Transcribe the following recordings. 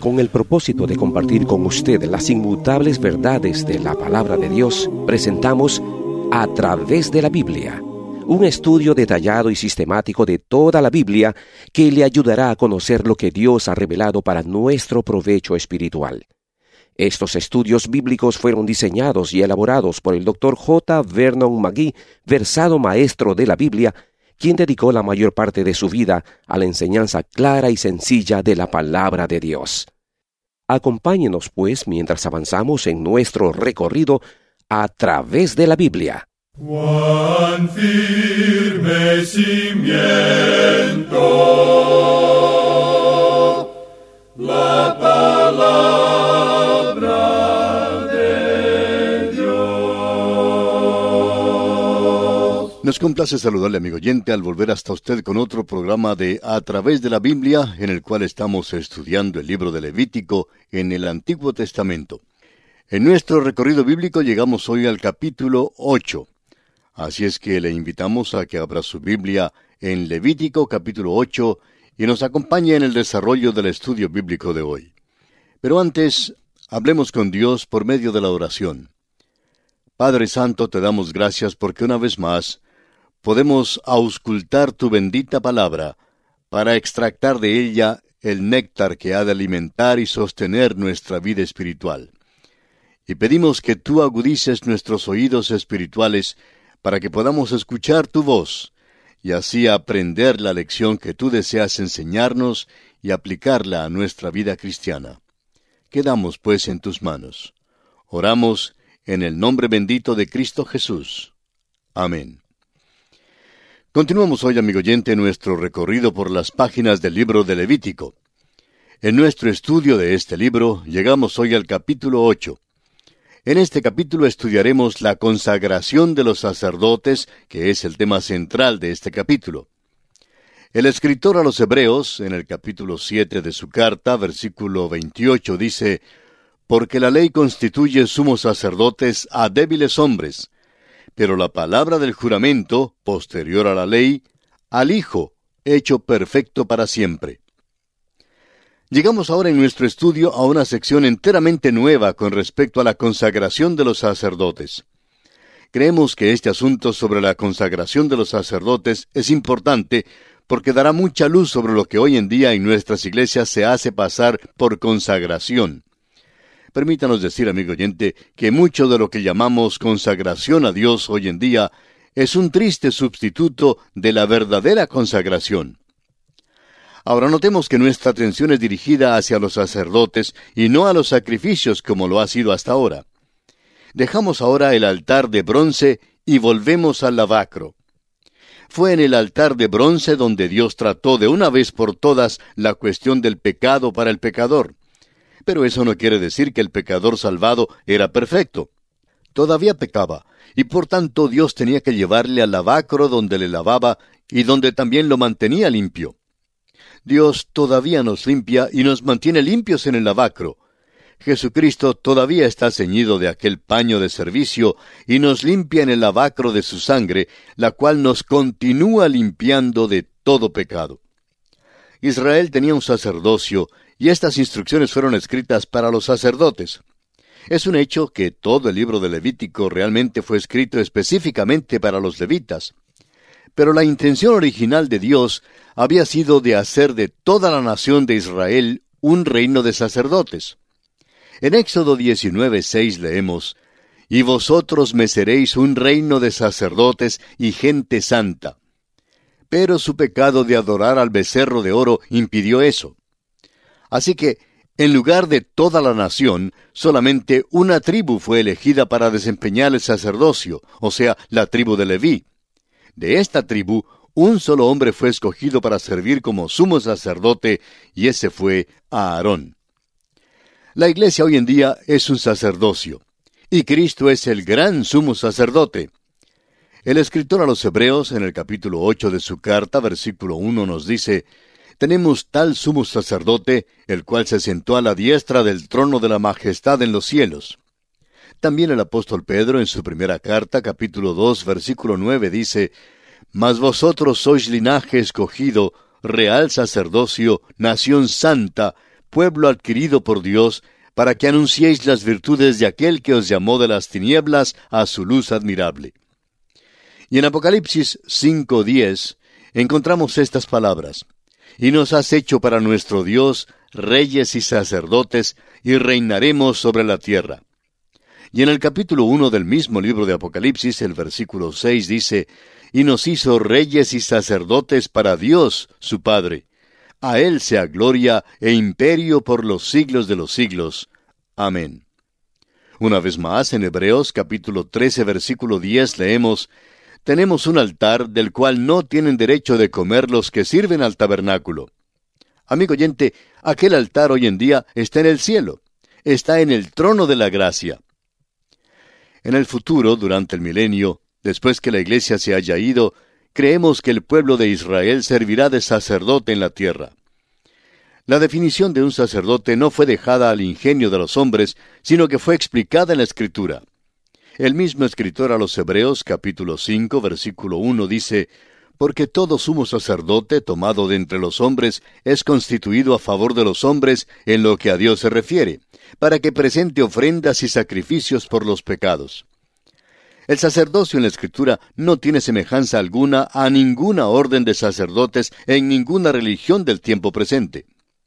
Con el propósito de compartir con usted las inmutables verdades de la palabra de Dios, presentamos A Través de la Biblia, un estudio detallado y sistemático de toda la Biblia que le ayudará a conocer lo que Dios ha revelado para nuestro provecho espiritual. Estos estudios bíblicos fueron diseñados y elaborados por el Dr. J. Vernon McGee, versado maestro de la Biblia, quien dedicó la mayor parte de su vida a la enseñanza clara y sencilla de la palabra de Dios. Acompáñenos, pues, mientras avanzamos en nuestro recorrido a través de la Biblia. Cuán firme cimiento, la palabra de Dios. Nos complace saludarle, amigo oyente, al volver hasta usted con otro programa de A Través de la Biblia, en el cual estamos estudiando el libro de Levítico en el Antiguo Testamento. En nuestro recorrido bíblico llegamos hoy al capítulo 8. Así es que le invitamos a que abra su Biblia en Levítico capítulo 8 y nos acompañe en el desarrollo del estudio bíblico de hoy. Pero antes, hablemos con Dios por medio de la oración. Padre Santo, te damos gracias porque una vez más podemos auscultar tu bendita palabra para extractar de ella el néctar que ha de alimentar y sostener nuestra vida espiritual. Y pedimos que tú agudices nuestros oídos espirituales para que podamos escuchar tu voz y así aprender la lección que tú deseas enseñarnos y aplicarla a nuestra vida cristiana. Quedamos pues en tus manos. Oramos en el nombre bendito de Cristo Jesús. Amén. Continuamos hoy, amigo oyente, nuestro recorrido por las páginas del libro de Levítico. En nuestro estudio de este libro llegamos hoy al capítulo 8. En este capítulo estudiaremos la consagración de los sacerdotes, que es el tema central de este capítulo. El escritor a los Hebreos, en el capítulo 7 de su carta, versículo 28, dice: «Porque la ley constituye sumos sacerdotes a débiles hombres, pero la palabra del juramento, posterior a la ley, al Hijo, hecho perfecto para siempre». Llegamos ahora en nuestro estudio a una sección enteramente nueva con respecto a la consagración de los sacerdotes. Creemos que este asunto sobre la consagración de los sacerdotes es importante porque dará mucha luz sobre lo que hoy en día en nuestras iglesias se hace pasar por consagración. Permítanos decir, amigo oyente, que mucho de lo que llamamos consagración a Dios hoy en día es un triste sustituto de la verdadera consagración. Ahora notemos que nuestra atención es dirigida hacia los sacerdotes y no a los sacrificios como lo ha sido hasta ahora. Dejamos ahora el altar de bronce y volvemos al lavacro. Fue en el altar de bronce donde Dios trató de una vez por todas la cuestión del pecado para el pecador. Pero eso no quiere decir que el pecador salvado era perfecto. Todavía pecaba, y por tanto Dios tenía que llevarle al lavacro donde le lavaba y donde también lo mantenía limpio. Dios todavía nos limpia y nos mantiene limpios en el lavacro. Jesucristo todavía está ceñido de aquel paño de servicio y nos limpia en el lavacro de su sangre, la cual nos continúa limpiando de todo pecado. Israel tenía un sacerdocio y estas instrucciones fueron escritas para los sacerdotes. Es un hecho que todo el libro de Levítico realmente fue escrito específicamente para los levitas. Pero la intención original de Dios había sido de hacer de toda la nación de Israel un reino de sacerdotes. En Éxodo 19:6 leemos: «Y vosotros me seréis un reino de sacerdotes y gente santa». Pero su pecado de adorar al becerro de oro impidió eso. Así que, en lugar de toda la nación, solamente una tribu fue elegida para desempeñar el sacerdocio, o sea, la tribu de Leví. De esta tribu, un solo hombre fue escogido para servir como sumo sacerdote, y ese fue Aarón. La iglesia hoy en día es un sacerdocio, y Cristo es el gran sumo sacerdote. El escritor a los Hebreos, en el capítulo 8 de su carta, versículo 1, nos dice: «Tenemos tal sumo sacerdote, el cual se sentó a la diestra del trono de la majestad en los cielos». También el apóstol Pedro, en su primera carta, capítulo 2, versículo 9, dice: «Mas vosotros sois linaje escogido, real sacerdocio, nación santa, pueblo adquirido por Dios, para que anunciéis las virtudes de aquel que os llamó de las tinieblas a su luz admirable. Y en Apocalipsis 5:10 encontramos estas palabras: y nos has hecho para nuestro Dios reyes y sacerdotes, y reinaremos sobre la tierra. Y en el capítulo 1 del mismo libro de Apocalipsis, el versículo 6 dice: y nos hizo reyes y sacerdotes para Dios, su Padre. A Él sea gloria e imperio por los siglos de los siglos. Amén. Una vez más, en Hebreos capítulo 13, versículo 10 leemos: tenemos un altar del cual no tienen derecho de comer los que sirven al tabernáculo. Amigo oyente, aquel altar hoy en día está en el cielo, está en el trono de la gracia. En el futuro, durante el milenio, después que la iglesia se haya ido, creemos que el pueblo de Israel servirá de sacerdote en la tierra. La definición de un sacerdote no fue dejada al ingenio de los hombres, sino que fue explicada en la Escritura. El mismo escritor a los Hebreos, capítulo 5, versículo 1, dice: porque todo sumo sacerdote tomado de entre los hombres es constituido a favor de los hombres en lo que a Dios se refiere, para que presente ofrendas y sacrificios por los pecados. El sacerdocio en la Escritura no tiene semejanza alguna a ninguna orden de sacerdotes en ninguna religión del tiempo presente.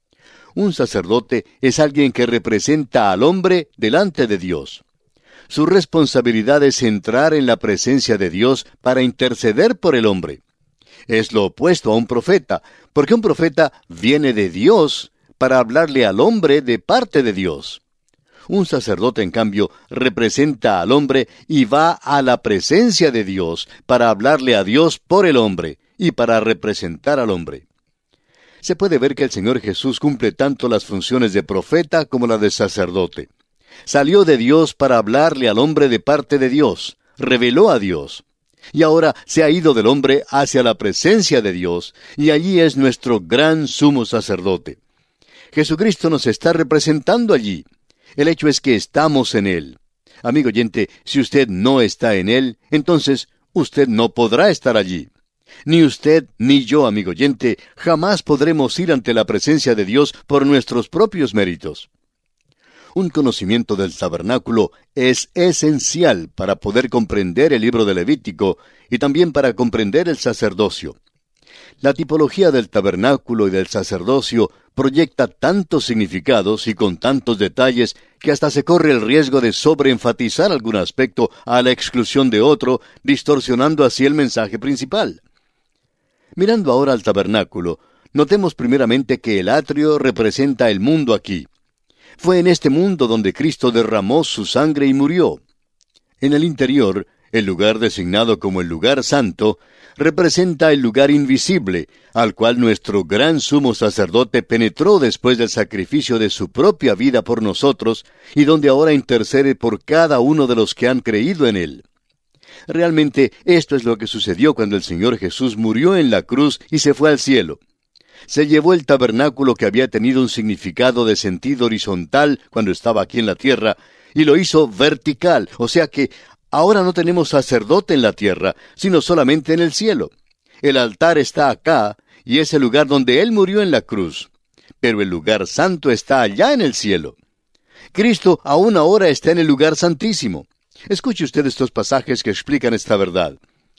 Un sacerdote es alguien que representa al hombre delante de Dios. Su responsabilidad es entrar en la presencia de Dios para interceder por el hombre. Es lo opuesto a un profeta, porque un profeta viene de Dios para hablarle al hombre de parte de Dios. Un sacerdote, en cambio, representa al hombre y va a la presencia de Dios para hablarle a Dios por el hombre y para representar al hombre. Se puede ver que el Señor Jesús cumple tanto las funciones de profeta como la de sacerdote. Salió de Dios para hablarle al hombre de parte de Dios, reveló a Dios. Y ahora se ha ido del hombre hacia la presencia de Dios, y allí es nuestro gran sumo sacerdote. Jesucristo nos está representando allí. El hecho es que estamos en Él. Amigo oyente, si usted no está en Él, entonces usted no podrá estar allí. Ni usted ni yo, amigo oyente, jamás podremos ir ante la presencia de Dios por nuestros propios méritos. Un conocimiento del tabernáculo es esencial para poder comprender el libro de Levítico y también para comprender el sacerdocio. La tipología del tabernáculo y del sacerdocio proyecta tantos significados y con tantos detalles que hasta se corre el riesgo de sobreenfatizar algún aspecto a la exclusión de otro, distorsionando así el mensaje principal. Mirando ahora al tabernáculo, notemos primeramente que el atrio representa el mundo aquí. Fue en este mundo donde Cristo derramó su sangre y murió. En el interior, el lugar designado como el lugar santo, representa el lugar invisible, al cual nuestro gran sumo sacerdote penetró después del sacrificio de su propia vida por nosotros, y donde ahora intercede por cada uno de los que han creído en él. Realmente, esto es lo que sucedió cuando el Señor Jesús murió en la cruz y se fue al cielo. Se llevó el tabernáculo que había tenido un significado de sentido horizontal cuando estaba aquí en la tierra, y lo hizo vertical, o sea que ahora no tenemos sacerdote en la tierra, sino solamente en el cielo. El altar está acá, y es el lugar donde Él murió en la cruz. Pero el lugar santo está allá en el cielo. Cristo aún ahora está en el lugar santísimo. Escuche usted estos pasajes que explican esta verdad.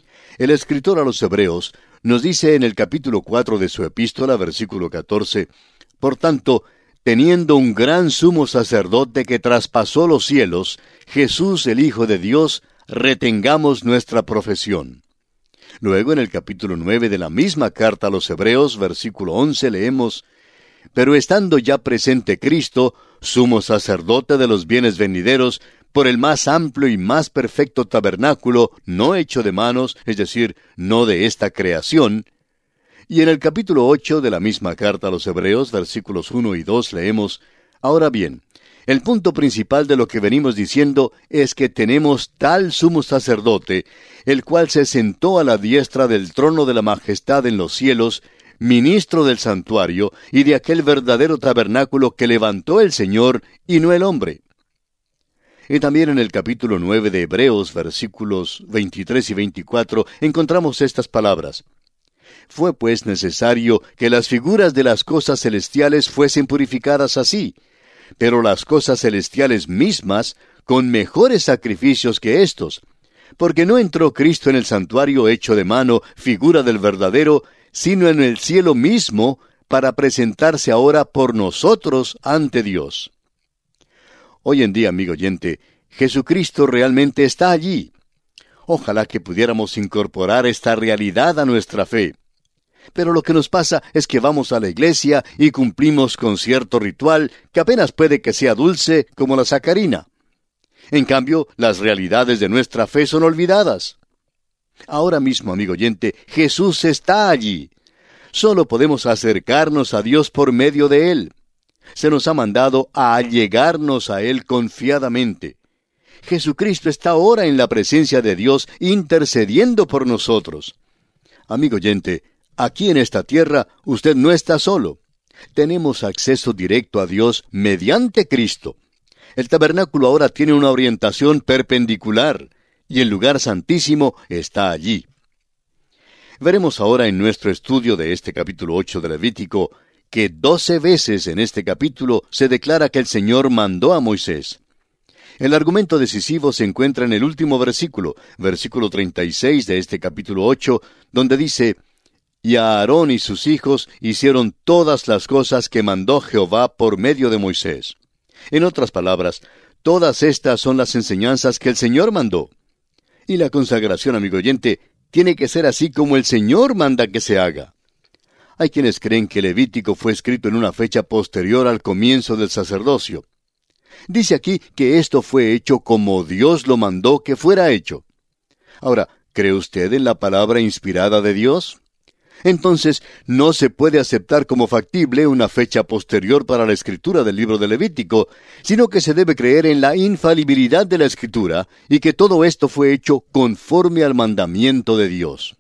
El escritor a los Hebreos nos dice en el capítulo 4 de su epístola, versículo 14, por tanto, teniendo un gran sumo sacerdote que traspasó los cielos, Jesús el Hijo de Dios, retengamos nuestra profesión. Luego en el capítulo 9 de la misma carta a los Hebreos, versículo 11, leemos, pero estando ya presente Cristo, sumo sacerdote de los bienes venideros, por el más amplio y más perfecto tabernáculo, no hecho de manos, es decir, no de esta creación. Y en el capítulo 8 de la misma carta a los Hebreos, versículos 1 y 2, leemos, ahora bien, el punto principal de lo que venimos diciendo es que tenemos tal sumo sacerdote, el cual se sentó a la diestra del trono de la majestad en los cielos, ministro del santuario y de aquel verdadero tabernáculo que levantó el Señor y no el hombre. Y también en el capítulo 9 de Hebreos, versículos 23 y 24, encontramos estas palabras. Fue pues necesario que las figuras de las cosas celestiales fuesen purificadas así, pero las cosas celestiales mismas con mejores sacrificios que éstos, porque no entró Cristo en el santuario hecho de mano, figura del verdadero, sino en el cielo mismo, para presentarse ahora por nosotros ante Dios. Hoy en día, amigo oyente, Jesucristo realmente está allí. Ojalá que pudiéramos incorporar esta realidad a nuestra fe. Pero lo que nos pasa es que vamos a la iglesia y cumplimos con cierto ritual que apenas puede que sea dulce como la sacarina. En cambio, las realidades de nuestra fe son olvidadas. Ahora mismo, amigo oyente, Jesús está allí. Solo podemos acercarnos a Dios por medio de Él. Se nos ha mandado a allegarnos a Él confiadamente. Jesucristo está ahora en la presencia de Dios intercediendo por nosotros. Amigo oyente, aquí en esta tierra usted no está solo. Tenemos acceso directo a Dios mediante Cristo. El tabernáculo ahora tiene una orientación perpendicular, y el lugar santísimo está allí. Veremos ahora en nuestro estudio de este capítulo 8 de Levítico, que 12 veces en este capítulo se declara que el Señor mandó a Moisés. El argumento decisivo se encuentra en el último versículo, versículo 36 de este capítulo 8, donde dice: «Y a Aarón y sus hijos hicieron todas las cosas que mandó Jehová por medio de Moisés». En otras palabras, todas estas son las enseñanzas que el Señor mandó. Y la consagración, amigo oyente, tiene que ser así como el Señor manda que se haga. Hay quienes creen que Levítico fue escrito en una fecha posterior al comienzo del sacerdocio. Dice aquí que esto fue hecho como Dios lo mandó que fuera hecho. Ahora, ¿cree usted en la palabra inspirada de Dios? Entonces, no se puede aceptar como factible una fecha posterior para la escritura del libro de Levítico, sino que se debe creer en la infalibilidad de la escritura y que todo esto fue hecho conforme al mandamiento de Dios.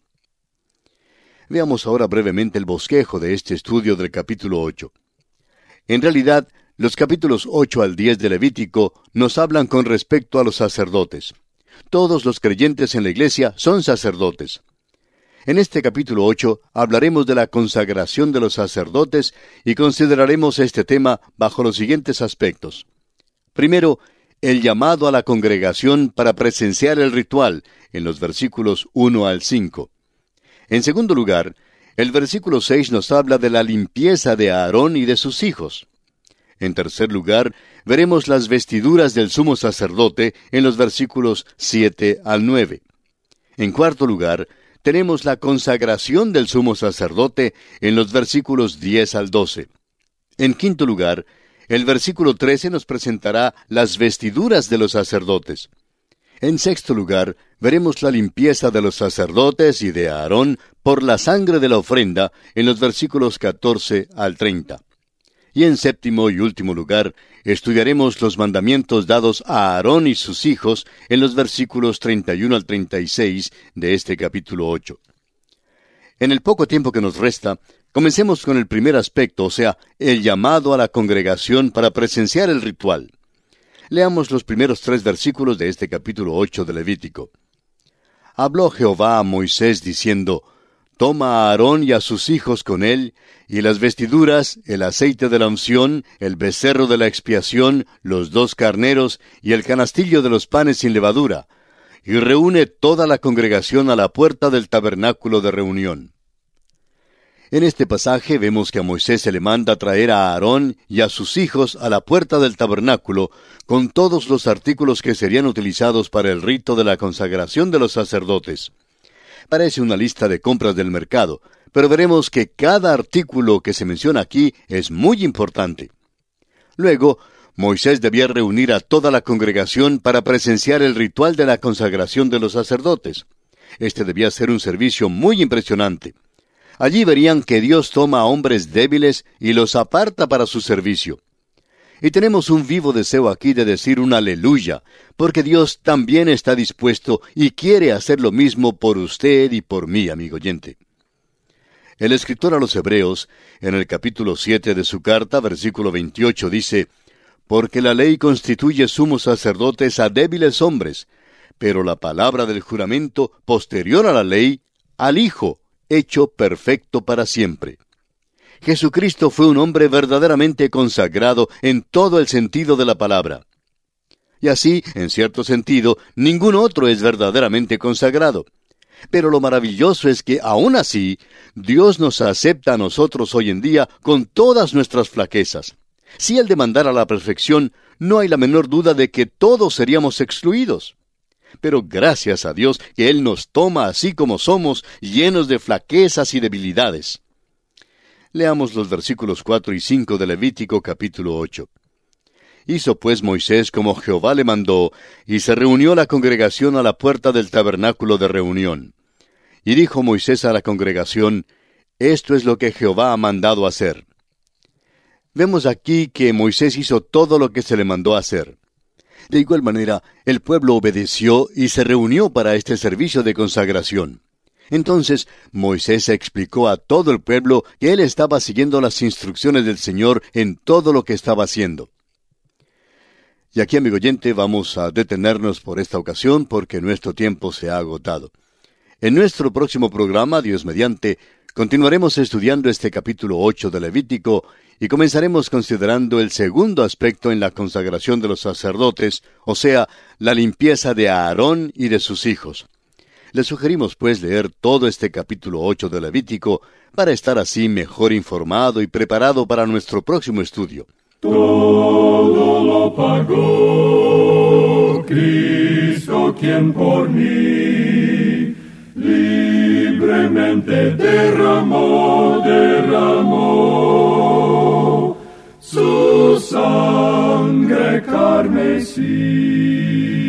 Veamos ahora brevemente el bosquejo de este estudio del capítulo 8. En realidad, los capítulos 8 al 10 de Levítico nos hablan con respecto a los sacerdotes. Todos los creyentes en la iglesia son sacerdotes. En este capítulo 8 hablaremos de la consagración de los sacerdotes y consideraremos este tema bajo los siguientes aspectos. Primero, el llamado a la congregación para presenciar el ritual, en los versículos 1 al 5. En segundo lugar, el versículo 6 nos habla de la limpieza de Aarón y de sus hijos. En tercer lugar, veremos las vestiduras del sumo sacerdote en los versículos 7 al 9. En cuarto lugar, tenemos la consagración del sumo sacerdote en los versículos 10 al 12. En quinto lugar, el versículo 13 nos presentará las vestiduras de los sacerdotes. En sexto lugar, veremos la limpieza de los sacerdotes y de Aarón por la sangre de la ofrenda en los versículos 14 al 30. Y en séptimo y último lugar, estudiaremos los mandamientos dados a Aarón y sus hijos en los versículos 31 al 36 de este capítulo 8. En el poco tiempo que nos resta, comencemos con el primer aspecto, o sea, el llamado a la congregación para presenciar el ritual. Leamos los primeros 3 versículos de este capítulo 8 de Levítico. Habló Jehová a Moisés diciendo: Toma a Aarón y a sus hijos con él, y las vestiduras, el aceite de la unción, el becerro de la expiación, los 2 carneros, y el canastillo de los panes sin levadura, y reúne toda la congregación a la puerta del tabernáculo de reunión. En este pasaje vemos que a Moisés se le manda traer a Aarón y a sus hijos a la puerta del tabernáculo, con todos los artículos que serían utilizados para el rito de la consagración de los sacerdotes. Parece una lista de compras del mercado, pero veremos que cada artículo que se menciona aquí es muy importante. Luego, Moisés debía reunir a toda la congregación para presenciar el ritual de la consagración de los sacerdotes. Este debía ser un servicio muy impresionante. Allí verían que Dios toma a hombres débiles y los aparta para su servicio. Y tenemos un vivo deseo aquí de decir un aleluya, porque Dios también está dispuesto y quiere hacer lo mismo por usted y por mí, amigo oyente. El escritor a los Hebreos, en el capítulo 7 de su carta, versículo 28, dice: Porque la ley constituye sumos sacerdotes a débiles hombres, pero la palabra del juramento, posterior a la ley, al Hijo, hecho perfecto para siempre. Jesucristo fue un hombre verdaderamente consagrado en todo el sentido de la palabra. Y así, en cierto sentido, ningún otro es verdaderamente consagrado. Pero lo maravilloso es que, aún así, Dios nos acepta a nosotros hoy en día con todas nuestras flaquezas. Si Él demandara la perfección, no hay la menor duda de que todos seríamos excluidos. Pero gracias a Dios que Él nos toma así como somos, llenos de flaquezas y debilidades. Leamos los versículos 4 y 5 de Levítico capítulo 8. Hizo pues Moisés como Jehová le mandó, y se reunió la congregación a la puerta del tabernáculo de reunión. Y dijo Moisés a la congregación, esto es lo que Jehová ha mandado hacer. Vemos aquí que Moisés hizo todo lo que se le mandó hacer. De igual manera, el pueblo obedeció y se reunió para este servicio de consagración. Entonces, Moisés explicó a todo el pueblo que él estaba siguiendo las instrucciones del Señor en todo lo que estaba haciendo. Y aquí, amigo oyente, vamos a detenernos por esta ocasión porque nuestro tiempo se ha agotado. En nuestro próximo programa, Dios mediante, continuaremos estudiando este capítulo 8 de Levítico y comenzaremos considerando el segundo aspecto en la consagración de los sacerdotes, o sea, la limpieza de Aarón y de sus hijos. Le sugerimos pues leer todo este capítulo 8 de Levítico para estar así mejor informado y preparado para nuestro próximo estudio. Todo lo pagó Cristo, quien por mí libremente derramó su sangre carmesí.